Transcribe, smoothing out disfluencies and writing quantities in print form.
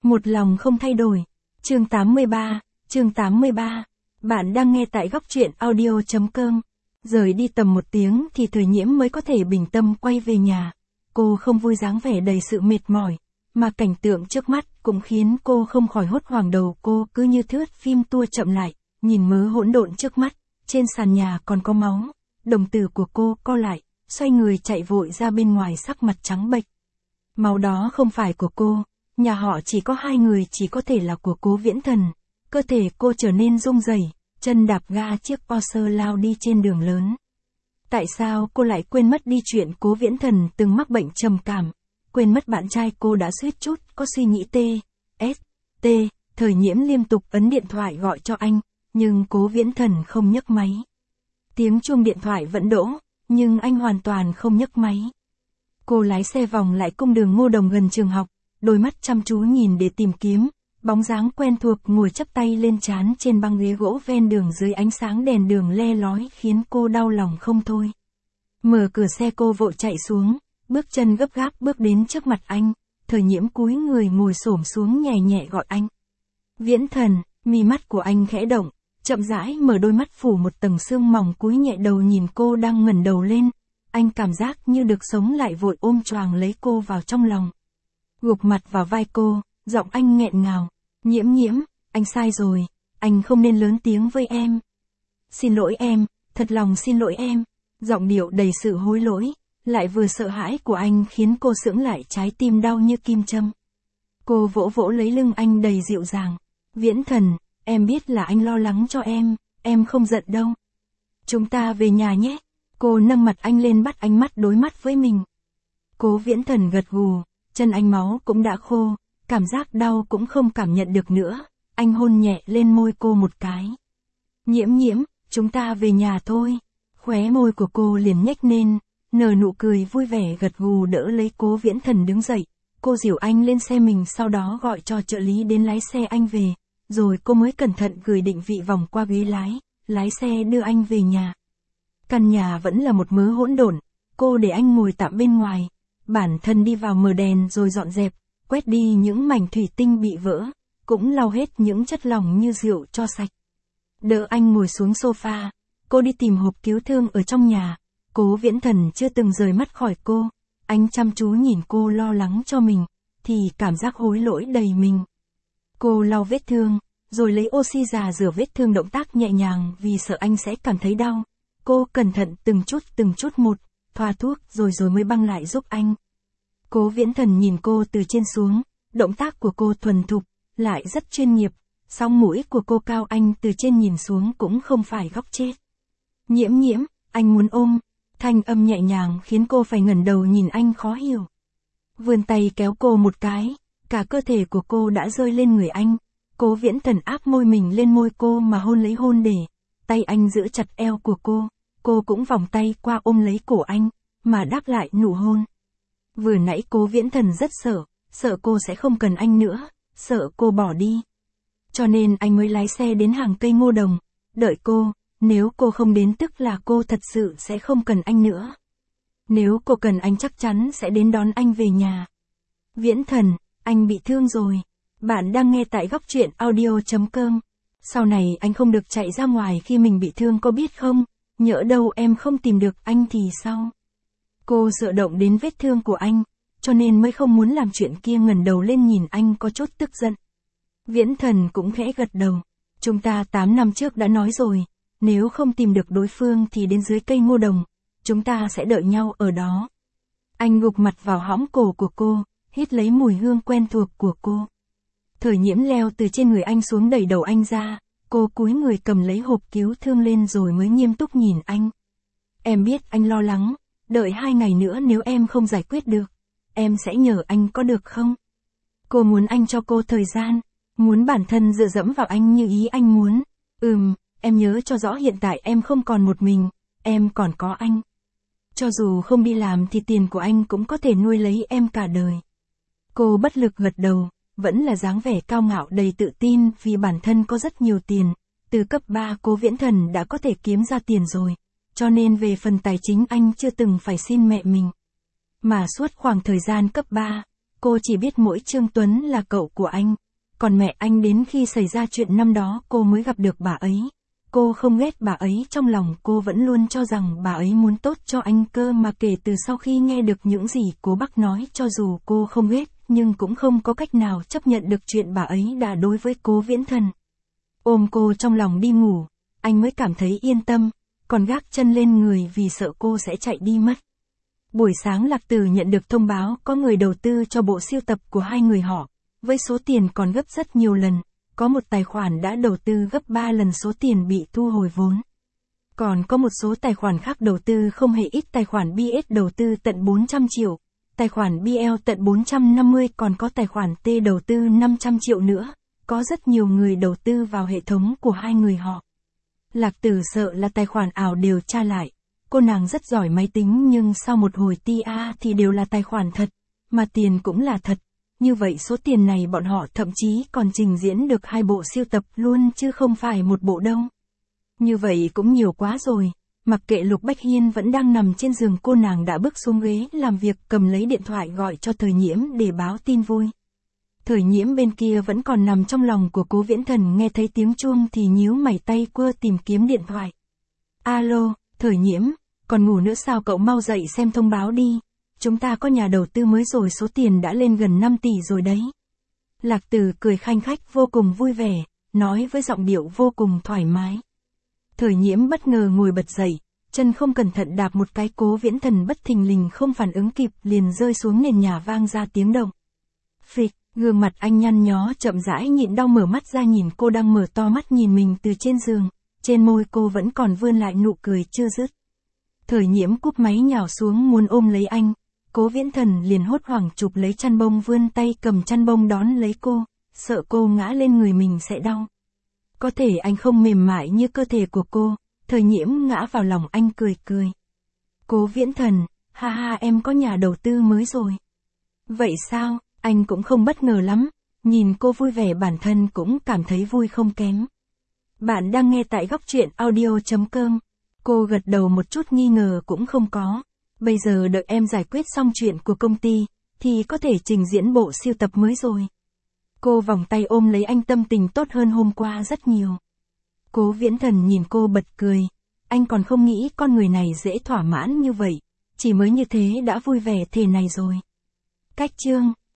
Một lòng không thay đổi. Chương 83. Bạn đang nghe tại góc truyện audio.com. Rời đi tầm 1 tiếng thì Thời Nhiễm mới có thể bình tâm quay về nhà. Cô không vui dáng vẻ đầy sự mệt mỏi, mà cảnh tượng trước mắt cũng khiến cô không khỏi hốt hoảng. Đầu cô cứ như thước phim tua chậm lại, nhìn mớ hỗn độn trước mắt, trên sàn nhà còn có máu. Đồng tử của cô co lại, xoay người chạy vội ra bên ngoài, sắc mặt trắng bệch. Máu đó không phải của cô, nhà họ chỉ có 2 người, chỉ có thể là của Cố Viễn Thần. Cơ thể cô trở nên rung rẩy, chân đạp ga chiếc Porsche lao đi trên đường lớn. Tại sao cô lại quên mất đi chuyện Cố Viễn Thần từng mắc bệnh trầm cảm, quên mất bạn trai cô đã suýt chút có suy nghĩ T. Thời Nhiễm liên tục ấn điện thoại gọi cho anh, nhưng Cố Viễn Thần không nhấc máy. Tiếng chuông điện thoại vẫn đổ, nhưng anh hoàn toàn không nhấc máy. Cô lái xe vòng lại cung đường Ngô Đồng gần trường học, đôi mắt chăm chú nhìn để tìm kiếm bóng dáng quen thuộc ngồi chắp tay lên trán trên băng ghế gỗ ven đường dưới ánh sáng đèn đường le lói, khiến cô đau lòng không thôi. Mở cửa xe cô vội chạy xuống, bước chân gấp gáp bước đến trước mặt anh. Thời Nhiễm cúi người ngồi xổm xuống nhẹ nhẹ gọi anh. Viễn Thần. Mi mắt của anh khẽ động, chậm rãi mở đôi mắt phủ một tầng sương mỏng, cúi nhẹ đầu nhìn cô đang ngẩng đầu lên. Anh cảm giác như được sống lại, vội ôm choàng lấy cô vào trong lòng. Gục mặt vào vai cô, giọng anh nghẹn ngào. Nhiễm, anh sai rồi, anh không nên lớn tiếng với em. Xin lỗi em, thật lòng xin lỗi em. Giọng điệu đầy sự hối lỗi, lại vừa sợ hãi của anh khiến cô sững lại, trái tim đau như kim châm. Cô vỗ vỗ lấy lưng anh đầy dịu dàng. Viễn Thần, em biết là anh lo lắng cho em không giận đâu. Chúng ta về nhà nhé. Cô nâng mặt anh lên, bắt ánh mắt đối mắt với mình. Cố Viễn Thần gật gù, chân anh máu cũng đã khô, cảm giác đau cũng không cảm nhận được nữa. Anh hôn nhẹ lên môi cô một cái. Nhiễm, chúng ta về nhà thôi. Khóe môi của cô liền nhếch lên, nở nụ cười vui vẻ, gật gù đỡ lấy Cố Viễn Thần đứng dậy. Cô dìu anh lên xe mình, sau đó gọi cho trợ lý đến lái xe anh về, rồi cô mới cẩn thận gửi định vị vòng qua ghế lái xe đưa anh về nhà. Căn nhà vẫn là một mớ hỗn độn, cô để anh ngồi tạm bên ngoài, bản thân đi vào mở đèn rồi dọn dẹp, quét đi những mảnh thủy tinh bị vỡ, cũng lau hết những chất lỏng như rượu cho sạch. Đỡ anh ngồi xuống sofa, cô đi tìm hộp cứu thương ở trong nhà. Cố Viễn Thần chưa từng rời mắt khỏi cô, anh chăm chú nhìn cô lo lắng cho mình, thì cảm giác hối lỗi đầy mình. Cô lau vết thương, rồi lấy oxy già rửa vết thương, động tác nhẹ nhàng vì sợ anh sẽ cảm thấy đau. Cô cẩn thận từng chút một, thoa thuốc rồi mới băng lại giúp anh. Cố Viễn Thần nhìn cô từ trên xuống, động tác của cô thuần thục, lại rất chuyên nghiệp, song mũi của cô cao, anh từ trên nhìn xuống cũng không phải góc chết. Nhiễm, anh muốn ôm. Thanh âm nhẹ nhàng khiến cô phải ngẩng đầu nhìn anh khó hiểu. Vươn tay kéo cô một cái, cả cơ thể của cô đã rơi lên người anh. Cố Viễn Thần áp môi mình lên môi cô mà hôn lấy hôn để. Tay anh giữ chặt eo của cô cũng vòng tay qua ôm lấy cổ anh, mà đáp lại nụ hôn. Vừa nãy Cố Viễn Thần rất sợ cô sẽ không cần anh nữa, sợ cô bỏ đi. Cho nên anh mới lái xe đến hàng cây Ngô Đồng, đợi cô. Nếu cô không đến tức là cô thật sự sẽ không cần anh nữa. Nếu cô cần anh chắc chắn sẽ đến đón anh về nhà. Viễn Thần, anh bị thương rồi. Bạn đang nghe tại góc truyện audio.com. Sau này anh không được chạy ra ngoài khi mình bị thương, có biết không? Nhỡ đâu em không tìm được anh thì sao? Cô sợ động đến vết thương của anh, cho nên mới không muốn làm chuyện kia. Ngẩng đầu lên nhìn anh có chút tức giận. Viễn Thần cũng khẽ gật đầu. Chúng ta 8 năm trước đã nói rồi. Nếu không tìm được đối phương thì đến dưới cây Ngô Đồng, chúng ta sẽ đợi nhau ở đó. Anh gục mặt vào hõm cổ của cô, hít lấy mùi hương quen thuộc của cô. Thời Nhiễm leo từ trên người anh xuống, đẩy đầu anh ra, cô cúi người cầm lấy hộp cứu thương lên rồi mới nghiêm túc nhìn anh. Em biết anh lo lắng, đợi 2 ngày nữa nếu em không giải quyết được, em sẽ nhờ anh có được không? Cô muốn anh cho cô thời gian, muốn bản thân dựa dẫm vào anh như ý anh muốn. Em nhớ cho rõ hiện tại em không còn một mình, em còn có anh. Cho dù không đi làm thì tiền của anh cũng có thể nuôi lấy em cả đời. Cô bất lực gật đầu, vẫn là dáng vẻ cao ngạo đầy tự tin vì bản thân có rất nhiều tiền. Từ cấp 3 Cố Viễn Thần đã có thể kiếm ra tiền rồi, cho nên về phần tài chính anh chưa từng phải xin mẹ mình. Mà suốt khoảng thời gian cấp 3, cô chỉ biết mỗi Trương Tuấn là cậu của anh. Còn mẹ anh đến khi xảy ra chuyện năm đó cô mới gặp được bà ấy. Cô không ghét bà ấy, trong lòng cô vẫn luôn cho rằng bà ấy muốn tốt cho anh cơ mà kể từ sau khi nghe được những gì cố bác nói, cho dù cô không ghét, nhưng cũng không có cách nào chấp nhận được chuyện bà ấy đã đối với Cố Viễn Thần. Ôm cô trong lòng đi ngủ, anh mới cảm thấy yên tâm, còn gác chân lên người vì sợ cô sẽ chạy đi mất. Buổi sáng Lạc Tử nhận được thông báo có người đầu tư cho bộ sưu tập của hai người họ, với số tiền còn gấp rất nhiều lần. Có một tài khoản đã đầu tư gấp 3 lần số tiền bị thu hồi vốn. Còn có một số tài khoản khác đầu tư không hề ít, tài khoản BS đầu tư tận 400 triệu, tài khoản BL tận 450, còn có tài khoản T đầu tư 500 triệu nữa. Có rất nhiều người đầu tư vào hệ thống của hai người họ. Lạc Tử sợ là tài khoản ảo đều tra lại. Cô nàng rất giỏi máy tính nhưng sau một hồi TA thì đều là tài khoản thật, mà tiền cũng là thật. Như vậy số tiền này bọn họ thậm chí còn trình diễn được 2 bộ sưu tập luôn chứ không phải một bộ đâu. Như vậy cũng nhiều quá rồi. Mặc kệ Lục Bách Hiên vẫn đang nằm trên giường, cô nàng đã bước xuống ghế làm việc, cầm lấy điện thoại gọi cho Thời Nhiễm để báo tin vui. Thời Nhiễm bên kia vẫn còn nằm trong lòng của Cố Viễn Thần, nghe thấy tiếng chuông thì nhíu mày tay quơ tìm kiếm điện thoại. Alo, Thời Nhiễm, còn ngủ nữa sao, cậu mau dậy xem thông báo đi. Chúng ta có nhà đầu tư mới rồi, số tiền đã lên gần 5 tỷ rồi đấy. Lạc Tử cười khanh khách vô cùng vui vẻ, nói với giọng điệu vô cùng thoải mái. Thời Nhiễm bất ngờ ngồi bật dậy, chân không cẩn thận đạp một cái, Cố Viễn Thần bất thình lình không phản ứng kịp liền rơi xuống nền nhà vang ra tiếng động. Phịch, gương mặt anh nhăn nhó chậm rãi nhịn đau mở mắt ra nhìn cô đang mở to mắt nhìn mình từ trên giường, trên môi cô vẫn còn vươn lại nụ cười chưa dứt. Thời Nhiễm cúp máy nhào xuống muốn ôm lấy anh. Cố Viễn Thần liền hốt hoảng chụp lấy chăn bông, vươn tay cầm chăn bông đón lấy cô, sợ cô ngã lên người mình sẽ đau. Có thể anh không mềm mại như cơ thể của cô. Thời Nhiễm ngã vào lòng anh cười cười. Cố Viễn Thần, ha ha, em có nhà đầu tư mới rồi. Vậy sao? Anh cũng không bất ngờ lắm. Nhìn cô vui vẻ bản thân cũng cảm thấy vui không kém. Bạn đang nghe tại góc truyện audio.com. Cô gật đầu một chút nghi ngờ cũng không có. Bây giờ đợi em giải quyết xong chuyện của công ty, thì có thể trình diễn bộ sưu tập mới rồi. Cô vòng tay ôm lấy anh, tâm tình tốt hơn hôm qua rất nhiều. Cố Viễn Thần nhìn cô bật cười. Anh còn không nghĩ con người này dễ thỏa mãn như vậy. Chỉ mới như thế đã vui vẻ thế này rồi. Cách chương